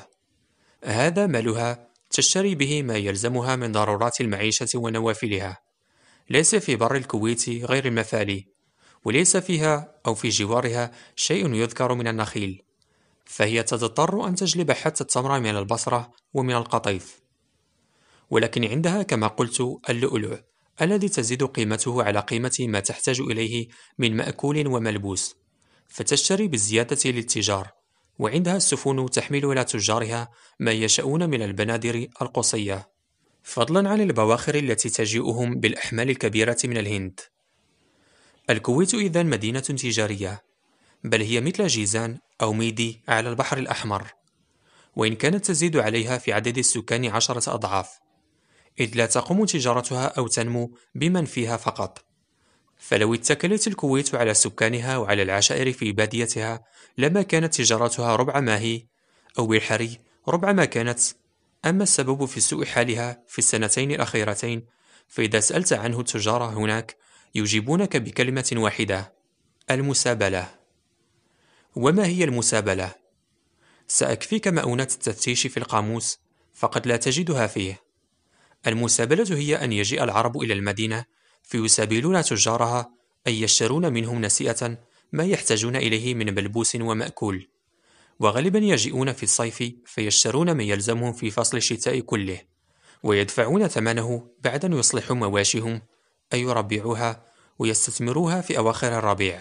هذا مالها تشتري به ما يلزمها من ضرورات المعيشة ونوافلها. ليس في بر الكويت غير المفالي، وليس فيها أو في جوارها شيء يذكر من النخيل، فهي تضطر أن تجلب حتى التمر من البصرة ومن القطيف. ولكن عندها كما قلت اللؤلؤ الذي تزيد قيمته على قيمة ما تحتاج إليه من مأكول وملبوس، فتشتري بالزيادة للتجار، وعندها السفن تحمل إلى تجارها ما يشاءون من البنادر القصية، فضلا عن البواخر التي تجيئهم بالأحمال الكبيرة من الهند. الكويت إذن مدينة تجارية، بل هي مثل جيزان أو ميدي على البحر الأحمر، وإن كانت تزيد عليها في عدد السكان 10 أضعاف، إذ لا تقوم تجارتها أو تنمو بمن فيها فقط. فلو اتكلت الكويت على سكانها وعلى العشائر في باديتها لما كانت تجارتها ربع ما هي، أو بالحري ربع ما كانت. أما السبب في سوء حالها في السنتين الأخيرتين، فإذا سألت عنه التجار هناك يجيبونك بكلمة واحدة: المسابلة. وما هي المسابلة؟ سأكفيك مؤونة التفتيش في القاموس، فقد لا تجدها فيه. المسابلة هي أن يجيء العرب إلى المدينة فيسابلون تجارها، أي يشترون منهم نسيئة ما يحتاجون إليه من ملبوس ومأكول، وغالبا يجيئون في الصيف فيشترون ما يلزمهم في فصل الشتاء كله، ويدفعون ثمنه بعد أن يصلحوا مواشيهم، أي يربعوها ويستثمروها في أواخر الربيع.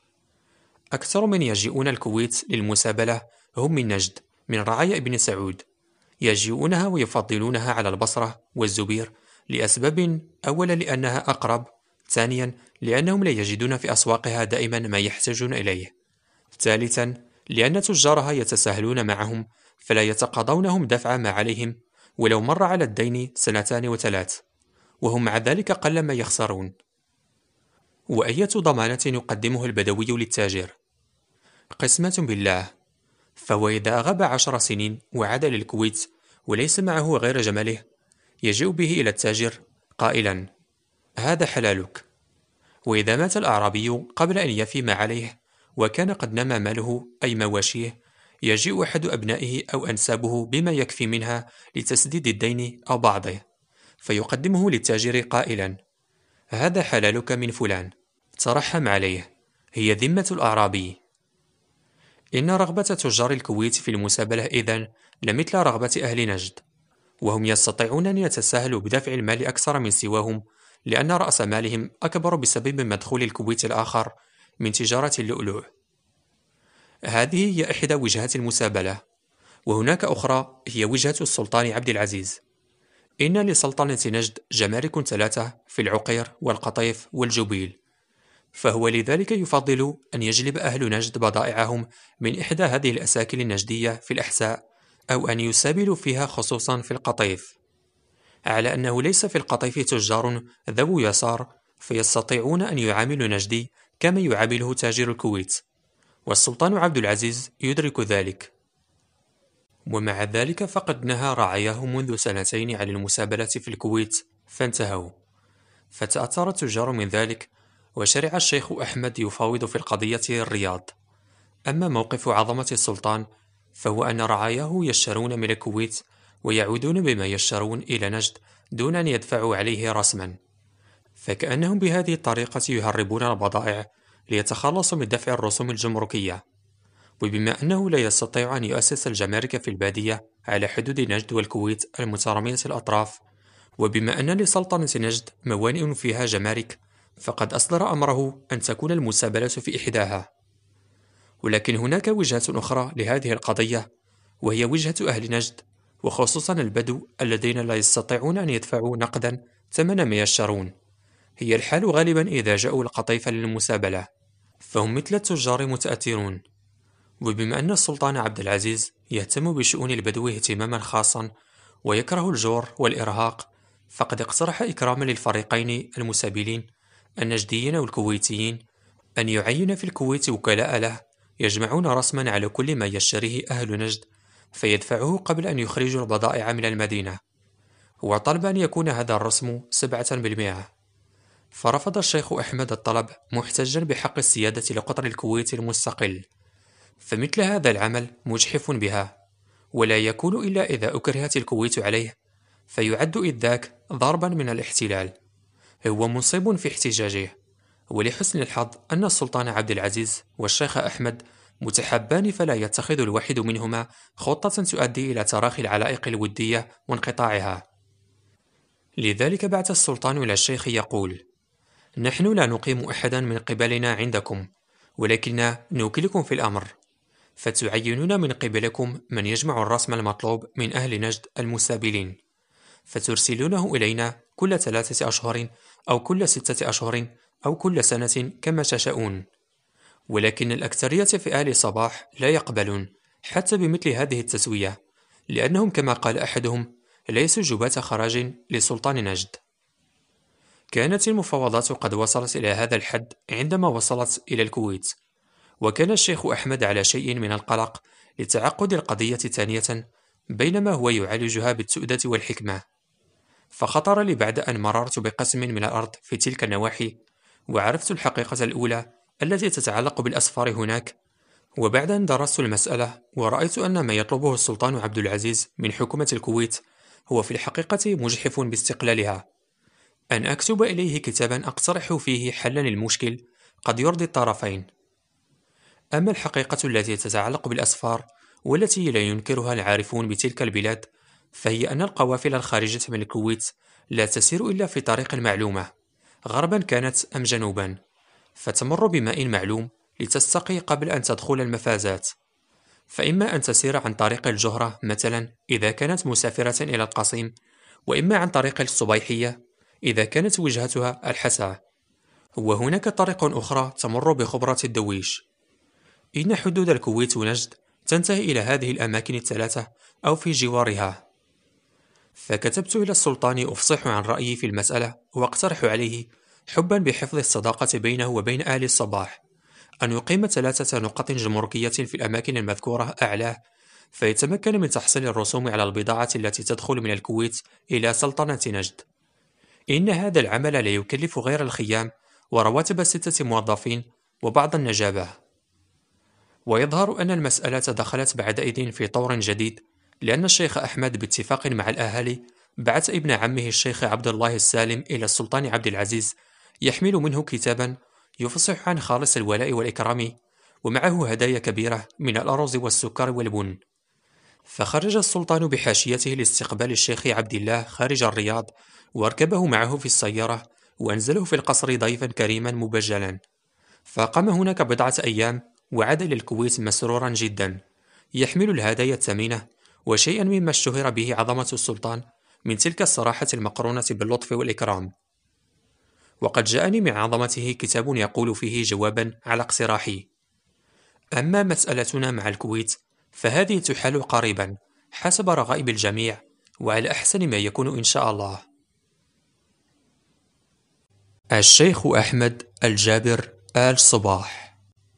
أكثر من يجيئون الكويت للمسابلة هم من نجد، من رعايا ابن سعود، يجيئونها ويفضلونها على البصرة والزبير لأسباب: أولا لأنها أقرب، ثانيا لأنهم لا يجدون في أسواقها دائما ما يحتاجون إليه، ثالثا لأن تجارها يتساهلون معهم فلا يتقاضونهم دفع ما عليهم ولو مر على الدين 2 و3، وهم مع ذلك قلما يخسرون. وأية ضمانة يقدمه البدوي للتاجر؟ قسمة بالله، فهو إذا غاب 10 سنين وعاد للكويت وليس معه غير جمله، يجيء به إلى التاجر قائلا: هذا حلالك. وإذا مات الأعرابي قبل أن يفي ما عليه وكان قد نمى ماله أي مواشيه، يجيء أحد أبنائه أو أنسابه بما يكفي منها لتسديد الدين أو بعضه، فيقدمه للتاجر قائلا: هذا حلالك من فلان، ترحم عليه، هي ذمة الأعرابي. إن رغبة تجار الكويت في المسابلة إذن لمثل رغبة أهل نجد، وهم يستطيعون أن يتساهلوا بدفع المال أكثر من سواهم، لأن رأس مالهم أكبر بسبب مدخول الكويت الآخر من تجارة اللؤلؤ. هذه هي إحدى وجهات المسابلة، وهناك أخرى هي وجهة السلطان عبد العزيز. إن لسلطنة نجد جمارك 3 في العقير والقطيف والجبيل، فهو لذلك يفضل أن يجلب أهل نجد بضائعهم من إحدى هذه الأساكن النجدية في الأحساء، أو أن يسابلوا فيها خصوصا في القطيف، على أنه ليس في القطيف تجار ذو يسار فيستطيعون أن يعاملوا نجدي كما يعامله تاجر الكويت، والسلطان عبد العزيز يدرك ذلك. ومع ذلك فقد نهى رعاياه منذ 2 على المسابلة في الكويت فانتهوا، فتأثر التجار من ذلك، وشرع الشيخ أحمد يفاوض في القضية الرياض. أما موقف عظمة السلطان فهو أن رعاياه يشترون من الكويت ويعودون بما يشترون إلى نجد دون أن يدفعوا عليه رسما، فكأنهم بهذه الطريقة يهربون البضائع ليتخلصوا من دفع الرسوم الجمركية. وبما أنه لا يستطيع أن يؤسس الجمارك في البادية على حدود نجد والكويت المترامية الأطراف، وبما أن لسلطنة نجد موانئ فيها جمارك، فقد أصدر أمره أن تكون المسابلة في إحداها. ولكن هناك وجهة أخرى لهذه القضية، وهي وجهة أهل نجد، وخصوصا البدو الذين لا يستطيعون أن يدفعوا نقدا ثمن ما يشترون. هي الحال غالبا إذا جاءوا القطيف للمسابلة، فهم مثل التجار متأثرون. وبما أن السلطان عبد العزيز يهتم بشؤون البدو اهتماما خاصا ويكره الجور والإرهاق، فقد اقترح إكراما للفريقين المسابلين النجديين والكويتيين أن يعين في الكويت وكلاء له يجمعون رسما على كل ما يشتريه أهل نجد فيدفعوه قبل أن يخرجوا البضائع من المدينة، وطلب أن يكون هذا الرسم 7%. فرفض الشيخ أحمد الطلب محتجا بحق السيادة لقطر الكويت المستقل، فمثل هذا العمل مجحف بها، ولا يكون إلا إذا أكرهت الكويت عليه، فيعد إذ ذاك ضربا من الاحتلال. هو منصب في احتجاجه، ولحسن الحظ أن السلطان عبد العزيز والشيخ أحمد متحابان، فلا يتخذ الواحد منهما خطة تؤدي إلى تراخي العلائق الودية وانقطاعها. لذلك بعث السلطان إلى الشيخ يقول: نحن لا نقيم أحدا من قبلنا عندكم، ولكننا نوكلكم في الأمر، فتعينون من قبلكم من يجمع الرسم المطلوب من أهل نجد المسابلين، فترسلونه إلينا كل 3 أشهر أو كل 6 أشهر أو كل سنة كما تشاءون. ولكن الأكثرية في آل صباح لا يقبلون حتى بمثل هذه التسوية، لأنهم كما قال أحدهم ليسوا جباة خراج لسلطان نجد. كانت المفاوضات قد وصلت إلى هذا الحد عندما وصلت إلى الكويت، وكان الشيخ أحمد على شيء من القلق لتعقد القضية ثانية، بينما هو يعالجها بالتؤدة والحكمة. فخطر لي بعد أن مررت بقسم من الأرض في تلك النواحي، وعرفت الحقيقة الأولى التي تتعلق بالأسفار هناك، وبعد أن درست المسألة ورأيت أن ما يطلبه السلطان عبد العزيز من حكومة الكويت هو في الحقيقة مجحف باستقلالها، أن أكتب إليه كتابا أقترح فيه حلا للمشكل قد يرضي الطرفين. أما الحقيقة التي تتعلق بالأسفار والتي لا ينكرها العارفون بتلك البلاد، فهي أن القوافل الخارجة من الكويت لا تسير إلا في طريق معلومة، غربا كانت أم جنوبا، فتمر بماء معلوم لتستقي قبل أن تدخل المفازات، فإما أن تسير عن طريق الجهرة مثلا إذا كانت مسافرة إلى القصيم، وإما عن طريق الصبيحية إذا كانت وجهتها الحسا، وهناك طريق أخرى تمر بخبرة الدويش. إن حدود الكويت ونجد تنتهي إلى هذه الأماكن ال3 أو في جوارها. فكتبت إلى السلطان أفصح عن رأيي في المسألة وأقترح عليه حبا بحفظ الصداقة بينه وبين آل الصباح أن يقيم 3 نقط جمركية في الأماكن المذكورة أعلاه، فيتمكن من تحصيل الرسوم على البضاعة التي تدخل من الكويت إلى سلطنة نجد. إن هذا العمل لا يكلف غير الخيام ورواتب 6 موظفين وبعض النجابة. ويظهر أن المسألة دخلت بعدئذ في طور جديد، لأن الشيخ أحمد باتفاق مع الأهالي بعث ابن عمه الشيخ عبد الله السالم إلى السلطان عبد العزيز يحمل منه كتابا يفصح عن خالص الولاء والإكرام، ومعه هدايا كبيرة من الأرز والسكر والبن. فخرج السلطان بحاشيته لاستقبال الشيخ عبد الله خارج الرياض، واركبه معه في السيارة، وأنزله في القصر ضيفا كريما مبجلا. فقام هناك بضعة أيام، وعاد إلى الكويت مسرورا جدا، يحمل الهدايا الثمينة، وشيئا مما اشتهر به عظمة السلطان من تلك الصراحة المقرونة باللطف والإكرام. وقد جاءني من عظمته كتاب يقول فيه جوابا على اقتراحي: أما مسألتنا مع الكويت فهذه تحل قريبا حسب رغائب الجميع، وعلى أحسن ما يكون إن شاء الله. الشيخ أحمد الجابر آل صباح.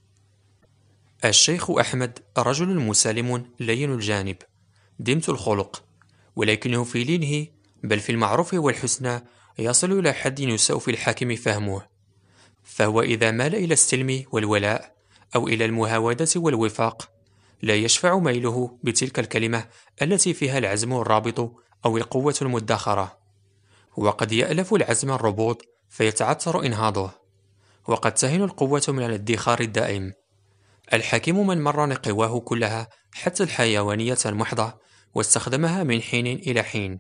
الشيخ أحمد رجل مسالم لين الجانب، دمت الخلق، ولكنه في لينه بل في المعروف والحسنى يصل إلى حد يساء في الحاكم فهمه. فهو إذا مال إلى السلم والولاء أو إلى المهاودة والوفاق لا يشفع ميله بتلك الكلمة التي فيها العزم الرابط أو القوة المدخرة. وقد يألف العزم الربوط فيتعثر إنهاضه، وقد تهن القوة من الادخار الدائم. الحكيم من مر نقواه كلها حتى الحيوانية المحضة واستخدمها من حين إلى حين.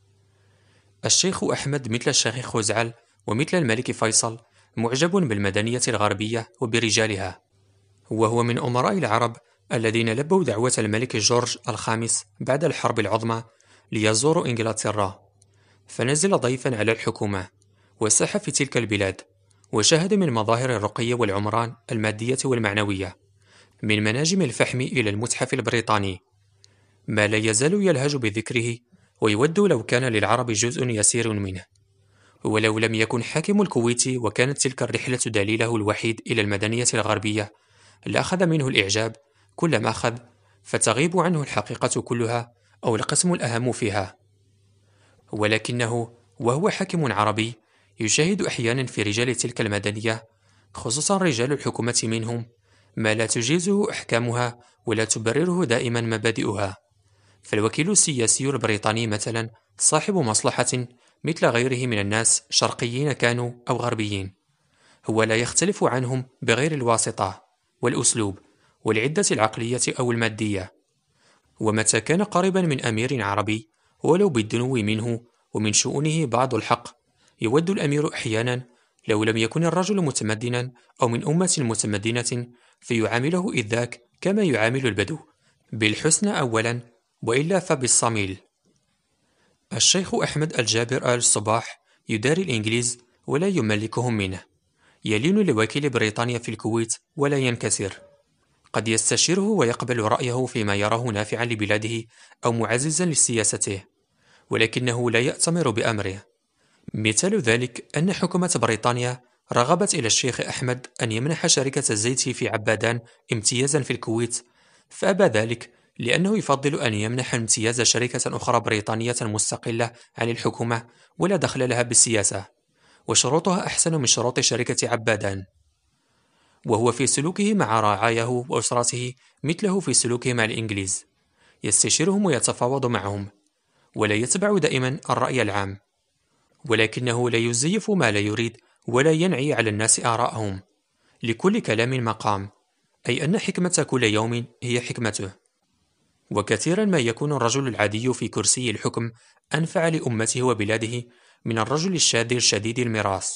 الشيخ أحمد مثل الشيخ خزعل ومثل الملك فيصل معجب بالمدنية الغربية وبرجالها، وهو من أمراء العرب الذين لبوا دعوة الملك جورج الخامس بعد الحرب العظمى ليزوروا إنجلترا، فنزل ضيفا على الحكومة وساح في تلك البلاد، وشاهد من مظاهر الرقي والعمران المادية والمعنوية، من مناجم الفحم إلى المتحف البريطاني، ما لا يزال يلهج بذكره ويود لو كان للعرب جزء يسير منه. ولو لم يكن حاكم الكويت وكانت تلك الرحلة دليله الوحيد إلى المدنية الغربية لأخذ منه الإعجاب كل ما أخذ، فتغيب عنه الحقيقة كلها أو القسم الأهم فيها. ولكنه وهو حاكم عربي يشاهد أحيانا في رجال تلك المدنية، خصوصا رجال الحكومة منهم، ما لا تجيزه أحكامها ولا تبرره دائما مبادئها. فالوكيل السياسي البريطاني مثلا صاحب مصلحة مثل غيره من الناس، شرقيين كانوا أو غربيين، هو لا يختلف عنهم بغير الواسطة والأسلوب والعدة العقلية أو المادية. ومتى كان قريبا من أمير عربي ولو بالدنو منه ومن شؤونه بعض الحق، يود الأمير أحيانا لو لم يكن الرجل متمدنا أو من أمة متمدنة فيعامله إذ ذاك كما يعامل البدو، بالحسنى أولا وإلا فبالصميل. الشيخ أحمد الجابر آل صباح يداري الإنجليز ولا يملكهم منه، يلين لوكيل بريطانيا في الكويت ولا ينكسر، قد يستشيره ويقبل رأيه فيما يراه نافعا لبلاده أو معززا لسياسته، ولكنه لا يأتمر بأمره. مثال ذلك أن حكومة بريطانيا رغبت إلى الشيخ أحمد أن يمنح شركة الزيت في عبادان امتيازا في الكويت، فأبى ذلك لأنه يفضل أن يمنح امتياز شركة أخرى بريطانية مستقلة عن الحكومة ولا دخل لها بالسياسة، وشروطها أحسن من شروط شركة عبادان. وهو في سلوكه مع رعاياه وأسرته مثله في سلوكه مع الإنجليز، يستشيرهم ويتفاوض معهم، ولا يتبع دائما الرأي العام، ولكنه لا يزيف ما لا يريد ولا ينعي على الناس آراءهم. لكل كلام مقام، أي أن حكمة كل يوم هي حكمته. وكثيرا ما يكون الرجل العادي في كرسي الحكم أنفع لأمته وبلاده من الرجل الشاذ الشديد المراس.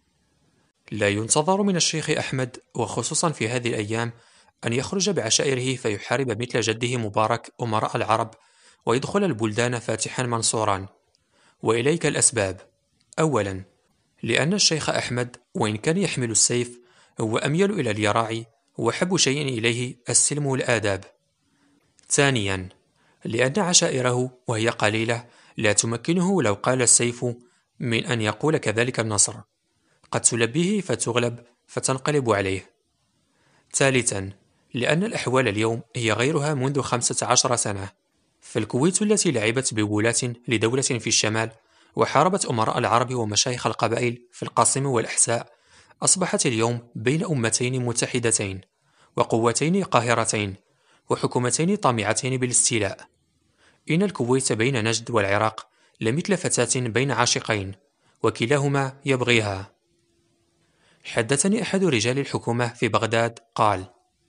لا ينتظر من الشيخ أحمد وخصوصا في هذه الأيام أن يخرج بعشائره فيحارب مثل جده مبارك أمراء العرب ويدخل البلدان فاتحا منصورا. وإليك الأسباب: أولا، لأن الشيخ أحمد وإن كان يحمل السيف هو أميل إلى اليراع، وحب شيء إليه السلم والآداب. ثانيا، لأن عشائره وهي قليلة لا تمكنه لو قال السيف من أن يقول كذلك النصر، قد تلبيه فتغلب فتنقلب عليه. ثالثا، لأن الأحوال اليوم هي غيرها منذ 15 سنة، فالكويت التي لعبت بولاة لدولة في الشمال وحاربت أمراء العرب ومشايخ القبائل في القاسم والأحساء أصبحت اليوم بين أمتين متحدتين وقوتين قاهرتين وحكومتين طامعتين بالاستيلاء. إن الكويت بين نجد والعراق لمثل فتاة بين عاشقين وكلاهما يبغيها. حدثني أحد رجال الحكومة في بغداد قال: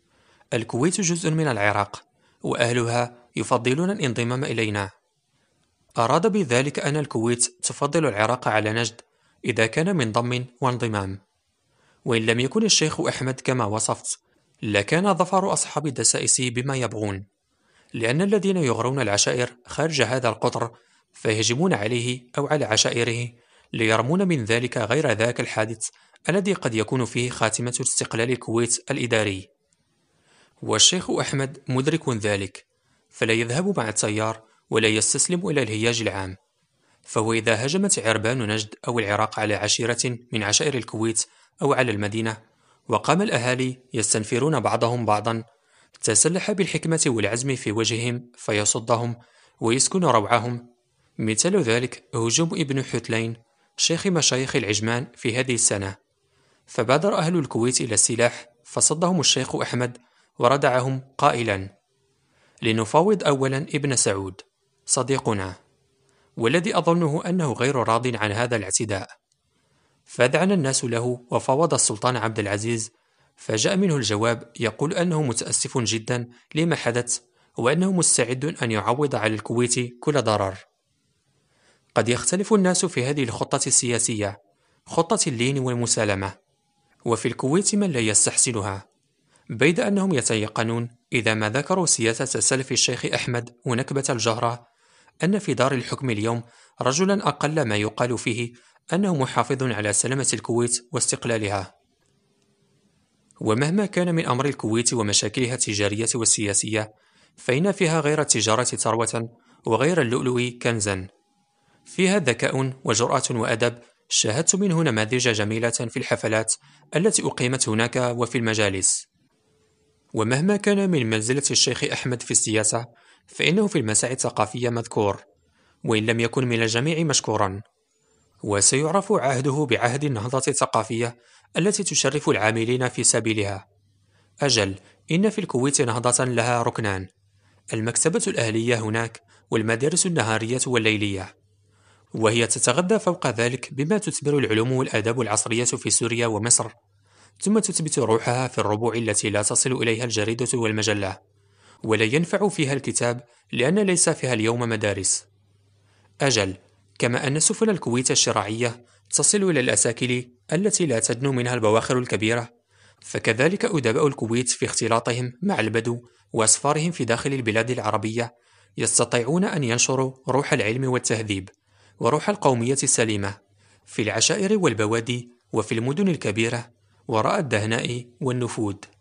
الكويت جزء من العراق، وأهلها يفضلون الانضمام إلينا. أراد بذلك أن الكويت تفضل العراق على نجد إذا كان من ضم وانضمام. وإن لم يكن الشيخ أحمد كما وصفت، لكان ظفر أصحاب الدسائس بما يبغون، لأن الذين يغرون العشائر خارج هذا القطر فيهجمون عليه أو على عشائره ليرمون من ذلك غير ذاك الحادث الذي قد يكون فيه خاتمة استقلال الكويت الإداري. والشيخ أحمد مدرك ذلك، فلا يذهب مع التيار ولا يستسلم إلى الهياج العام. فهو إذا هجمت عربان نجد أو العراق على عشيرة من عشائر الكويت أو على المدينة، وقام الأهالي يستنفرون بعضهم بعضا، تسلح بالحكمة والعزم في وجههم فيصدهم ويسكن روعهم. مثال ذلك هجوم ابن حتلين شيخ مشايخ العجمان في هذه السنة، فبادر أهل الكويت إلى السلاح فصدهم الشيخ أحمد وردعهم قائلا: لنفاوض أولا ابن سعود صديقنا، والذي أظنه أنه غير راض عن هذا الاعتداء. فأذعن الناس له وفاوض السلطان عبد العزيز، فجاء منه الجواب يقول أنه متأسف جدا لما حدث، وأنه مستعد أن يعوض على الكويت كل ضرر. قد يختلف الناس في هذه الخطة السياسية، خطة اللين والمسالمة، وفي الكويت من لا يستحسنها، بيد أنهم يتيقنون إذا ما ذكروا سياسة سلف الشيخ أحمد ونكبة الجهرة أن في دار الحكم اليوم رجلا أقل ما يقال فيه أنه محافظ على سلامة الكويت واستقلالها. ومهما كان من أمر الكويت ومشاكلها التجارية والسياسية، فإن فيها غير التجارة ثروة وغير اللؤلؤ كنزا. فيها ذكاء وجرأة وأدب، شاهدت منه نماذج جميلة في الحفلات التي أقيمت هناك وفي المجالس. ومهما كان من منزلة الشيخ أحمد في السياسة، فإنه في المساعي الثقافية مذكور، وإن لم يكن من الجميع مشكورا. وسيعرف عهده بعهد النهضة الثقافية التي تشرف العاملين في سبيلها. أجل، إن في الكويت نهضة لها ركنان: المكتبة الأهلية هناك، والمدارس النهارية والليلية، وهي تتغذى فوق ذلك بما تثمر العلوم والآداب العصرية في سوريا ومصر، ثم تثبت روحها في الربوع التي لا تصل إليها الجريدة والمجلة، ولا ينفع فيها الكتاب لأن ليس فيها اليوم مدارس. أجل، كما أن سفن الكويت الشراعية تصل إلى الأساكيل التي لا تدنو منها البواخر الكبيرة، فكذلك أدباء الكويت في اختلاطهم مع البدو وأسفارهم في داخل البلاد العربية يستطيعون أن ينشروا روح العلم والتهذيب وروح القومية السليمة في العشائر والبوادي وفي المدن الكبيرة وراء الدهناء والنفود.